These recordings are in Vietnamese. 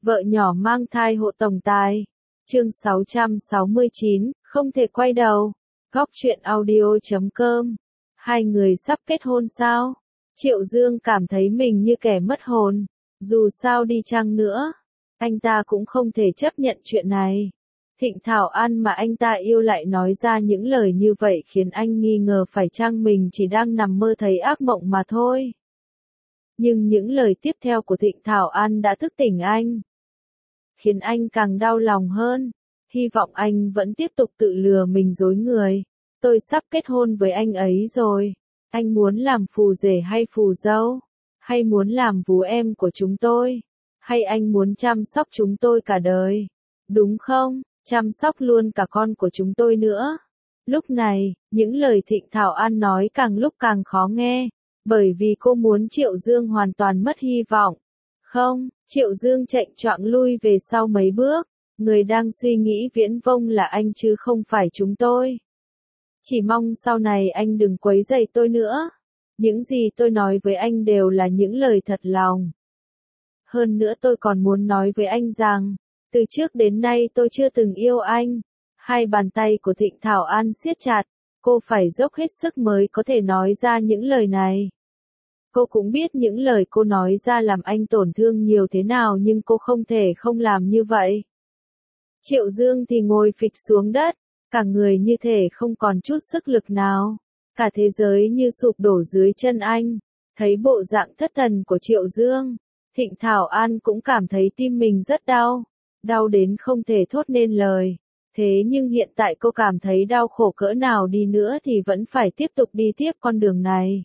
Vợ nhỏ mang thai hộ tổng tài. Chương 669, không thể quay đầu. Góc truyện audio.com. Hai người sắp kết hôn sao? Triệu Dương cảm thấy mình như kẻ mất hồn. Dù sao đi chăng nữa, anh ta cũng không thể chấp nhận chuyện này. Thịnh Thảo An mà anh ta yêu lại nói ra những lời như vậy khiến anh nghi ngờ phải chăng mình chỉ đang nằm mơ thấy ác mộng mà thôi. Nhưng những lời tiếp theo của Thịnh Thảo An đã thức tỉnh anh, khiến anh càng đau lòng hơn. Hy vọng anh vẫn tiếp tục tự lừa mình dối người. Tôi sắp kết hôn với anh ấy rồi. Anh muốn làm phù rể hay phù dâu? Hay muốn làm vú em của chúng tôi? Hay anh muốn chăm sóc chúng tôi cả đời? Đúng không? Chăm sóc luôn cả con của chúng tôi nữa. Lúc này, những lời Thịnh Thảo An nói càng lúc càng khó nghe, bởi vì cô muốn Triệu Dương hoàn toàn mất hy vọng. Không, Triệu Dương chệch choạng lui về sau mấy bước. Người đang suy nghĩ viễn vông là anh chứ không phải chúng tôi. Chỉ mong sau này anh đừng quấy rầy tôi nữa. Những gì tôi nói với anh đều là những lời thật lòng. Hơn nữa tôi còn muốn nói với anh rằng, từ trước đến nay tôi chưa từng yêu anh. Hai bàn tay của Thịnh Thảo An siết chặt, cô phải dốc hết sức mới có thể nói ra những lời này. Cô cũng biết những lời cô nói ra làm anh tổn thương nhiều thế nào nhưng cô không thể không làm như vậy. Triệu Dương thì ngồi phịch xuống đất, cả người như thể không còn chút sức lực nào. Cả thế giới như sụp đổ dưới chân anh. Thấy bộ dạng thất thần của Triệu Dương, Thịnh Thảo An cũng cảm thấy tim mình rất đau. Đau đến không thể thốt nên lời. Thế nhưng hiện tại cô cảm thấy đau khổ cỡ nào đi nữa thì vẫn phải tiếp tục đi tiếp con đường này.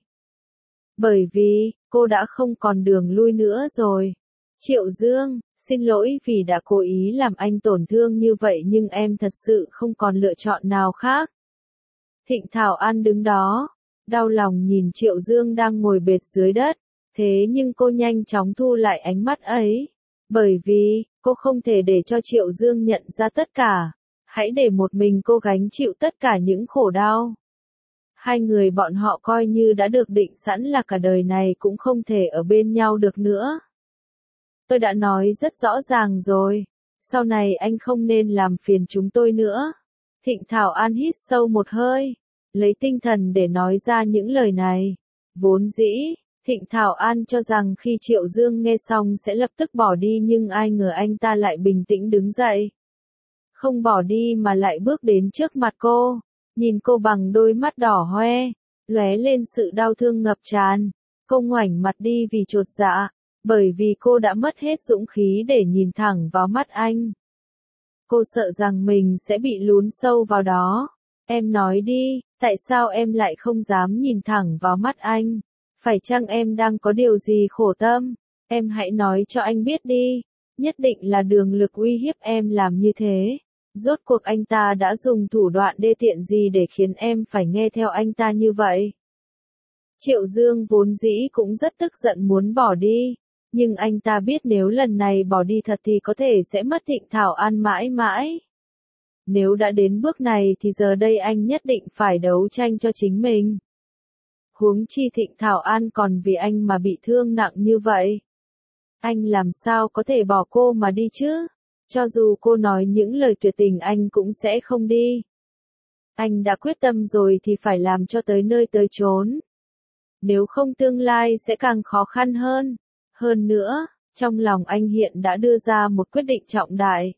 Bởi vì, cô đã không còn đường lui nữa rồi. Triệu Dương, xin lỗi vì đã cố ý làm anh tổn thương như vậy nhưng em thật sự không còn lựa chọn nào khác. Thịnh Thảo An đứng đó, đau lòng nhìn Triệu Dương đang ngồi bệt dưới đất, thế nhưng cô nhanh chóng thu lại ánh mắt ấy. Bởi vì, cô không thể để cho Triệu Dương nhận ra tất cả, hãy để một mình cô gánh chịu tất cả những khổ đau. Hai người bọn họ coi như đã được định sẵn là cả đời này cũng không thể ở bên nhau được nữa. Tôi đã nói rất rõ ràng rồi, sau này anh không nên làm phiền chúng tôi nữa. Thịnh Thảo An hít sâu một hơi, lấy tinh thần để nói ra những lời này. Vốn dĩ, Thịnh Thảo An cho rằng khi Triệu Dương nghe xong sẽ lập tức bỏ đi nhưng ai ngờ anh ta lại bình tĩnh đứng dậy. Không bỏ đi mà lại bước đến trước mặt cô, nhìn cô bằng đôi mắt đỏ hoe, lóe lên sự đau thương ngập tràn. Cô ngoảnh mặt đi vì chột dạ, bởi vì cô đã mất hết dũng khí để nhìn thẳng vào mắt anh. Cô sợ rằng mình sẽ bị lún sâu vào đó. Em nói đi, tại sao em lại không dám nhìn thẳng vào mắt anh? Phải chăng em đang có điều gì khổ tâm? Em hãy nói cho anh biết đi. Nhất định là Đường Lực uy hiếp em làm như thế. Rốt cuộc anh ta đã dùng thủ đoạn đê tiện gì để khiến em phải nghe theo anh ta như vậy? Triệu Dương vốn dĩ cũng rất tức giận muốn bỏ đi. Nhưng anh ta biết nếu lần này bỏ đi thật thì có thể sẽ mất Thịnh Thảo An mãi mãi. Nếu đã đến bước này thì giờ đây anh nhất định phải đấu tranh cho chính mình. Huống chi Thịnh Thảo An còn vì anh mà bị thương nặng như vậy. Anh làm sao có thể bỏ cô mà đi chứ? Cho dù cô nói những lời tuyệt tình anh cũng sẽ không đi. Anh đã quyết tâm rồi thì phải làm cho tới nơi tới chốn. Nếu không tương lai sẽ càng khó khăn hơn. Hơn nữa, trong lòng anh hiện đã đưa ra một quyết định trọng đại.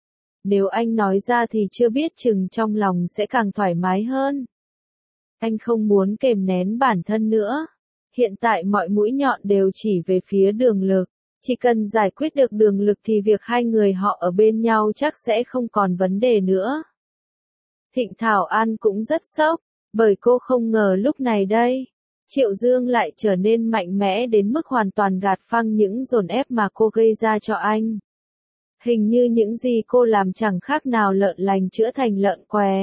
Nếu anh nói ra thì chưa biết chừng trong lòng sẽ càng thoải mái hơn. Anh không muốn kềm nén bản thân nữa. Hiện tại mọi mũi nhọn đều chỉ về phía Đường Lực. Chỉ cần giải quyết được Đường Lực thì việc hai người họ ở bên nhau chắc sẽ không còn vấn đề nữa. Thịnh Thảo An cũng rất sốc, bởi cô không ngờ lúc này đây, Triệu Dương lại trở nên mạnh mẽ đến mức hoàn toàn gạt phăng những dồn ép mà cô gây ra cho anh. Hình như những gì cô làm chẳng khác nào lợn lành chữa thành lợn què.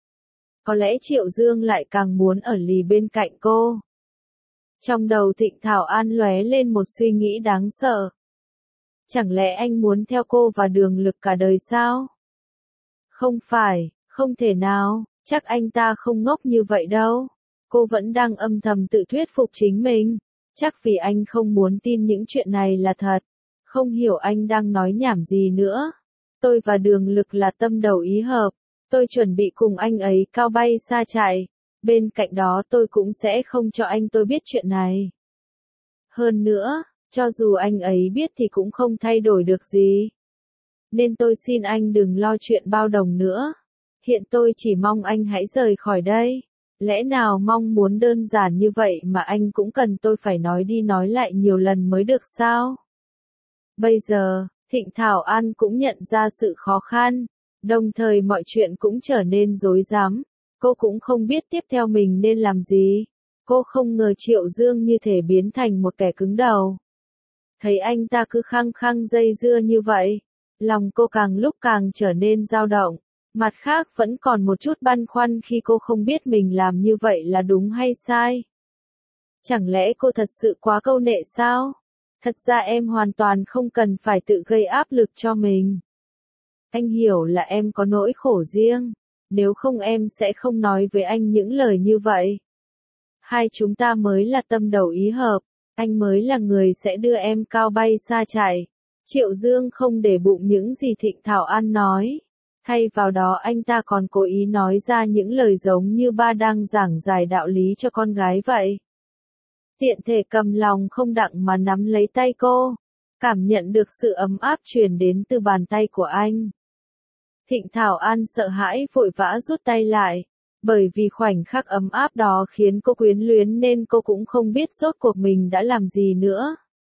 Có lẽ Triệu Dương lại càng muốn ở lì bên cạnh cô. Trong đầu Thịnh Thảo An lóe lên một suy nghĩ đáng sợ. Chẳng lẽ anh muốn theo cô và Đường Lực cả đời sao? Không phải, không thể nào, chắc anh ta không ngốc như vậy đâu. Cô vẫn đang âm thầm tự thuyết phục chính mình. Chắc vì anh không muốn tin những chuyện này là thật. Không hiểu anh đang nói nhảm gì nữa. Tôi và Đường Lực là tâm đầu ý hợp. Tôi chuẩn bị cùng anh ấy cao bay xa chạy. Bên cạnh đó tôi cũng sẽ không cho anh tôi biết chuyện này. Hơn nữa, cho dù anh ấy biết thì cũng không thay đổi được gì. Nên tôi xin anh đừng lo chuyện bao đồng nữa. Hiện tôi chỉ mong anh hãy rời khỏi đây. Lẽ nào mong muốn đơn giản như vậy mà anh cũng cần tôi phải nói đi nói lại nhiều lần mới được sao? Bây giờ, Thịnh Thảo An cũng nhận ra sự khó khăn, đồng thời mọi chuyện cũng trở nên rối rắm. Cô cũng không biết tiếp theo mình nên làm gì. Cô không ngờ Triệu Dương như thể biến thành một kẻ cứng đầu. Thấy anh ta cứ khăng khăng dây dưa như vậy, lòng cô càng lúc càng trở nên dao động. Mặt khác vẫn còn một chút băn khoăn khi cô không biết mình làm như vậy là đúng hay sai. Chẳng lẽ cô thật sự quá câu nệ sao? Thật ra em hoàn toàn không cần phải tự gây áp lực cho mình. Anh hiểu là em có nỗi khổ riêng, nếu không em sẽ không nói với anh những lời như vậy. Hai chúng ta mới là tâm đầu ý hợp, anh mới là người sẽ đưa em cao bay xa chạy. Triệu Dương không để bụng những gì Thịnh Thảo An nói. Thay vào đó anh ta còn cố ý nói ra những lời giống như ba đang giảng giải đạo lý cho con gái vậy. Tiện thể cầm lòng không đặng mà nắm lấy tay cô, cảm nhận được sự ấm áp truyền đến từ bàn tay của anh. Thịnh Thảo An sợ hãi vội vã rút tay lại, bởi vì khoảnh khắc ấm áp đó khiến cô quyến luyến nên cô cũng không biết rốt cuộc mình đã làm gì nữa.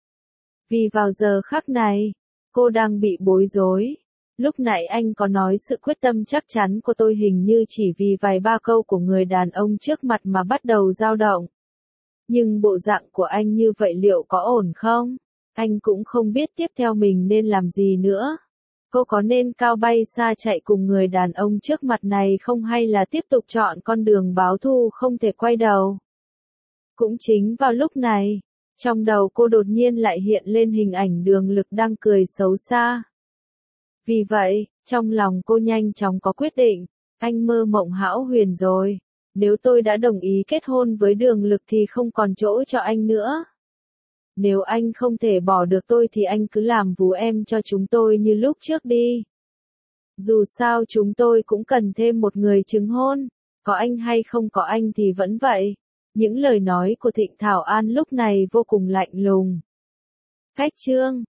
Vì vào giờ khắc này, cô đang bị bối rối. Lúc nãy anh có nói sự quyết tâm chắc chắn của tôi hình như chỉ vì vài ba câu của người đàn ông trước mặt mà bắt đầu dao động. Nhưng bộ dạng của anh như vậy liệu có ổn không? Anh cũng không biết tiếp theo mình nên làm gì nữa. Cô có nên cao bay xa chạy cùng người đàn ông trước mặt này không hay là tiếp tục chọn con đường báo thù không thể quay đầu? Cũng chính vào lúc này, trong đầu cô đột nhiên lại hiện lên hình ảnh Đường Lực đang cười xấu xa. Vì vậy, trong lòng cô nhanh chóng có quyết định, anh mơ mộng hão huyền rồi. Nếu tôi đã đồng ý kết hôn với Đường Lực thì không còn chỗ cho anh nữa. Nếu anh không thể bỏ được tôi thì anh cứ làm vú em cho chúng tôi như lúc trước đi. Dù sao chúng tôi cũng cần thêm một người chứng hôn, có anh hay không có anh thì vẫn vậy. Những lời nói của Thịnh Thảo An lúc này vô cùng lạnh lùng. Khách chương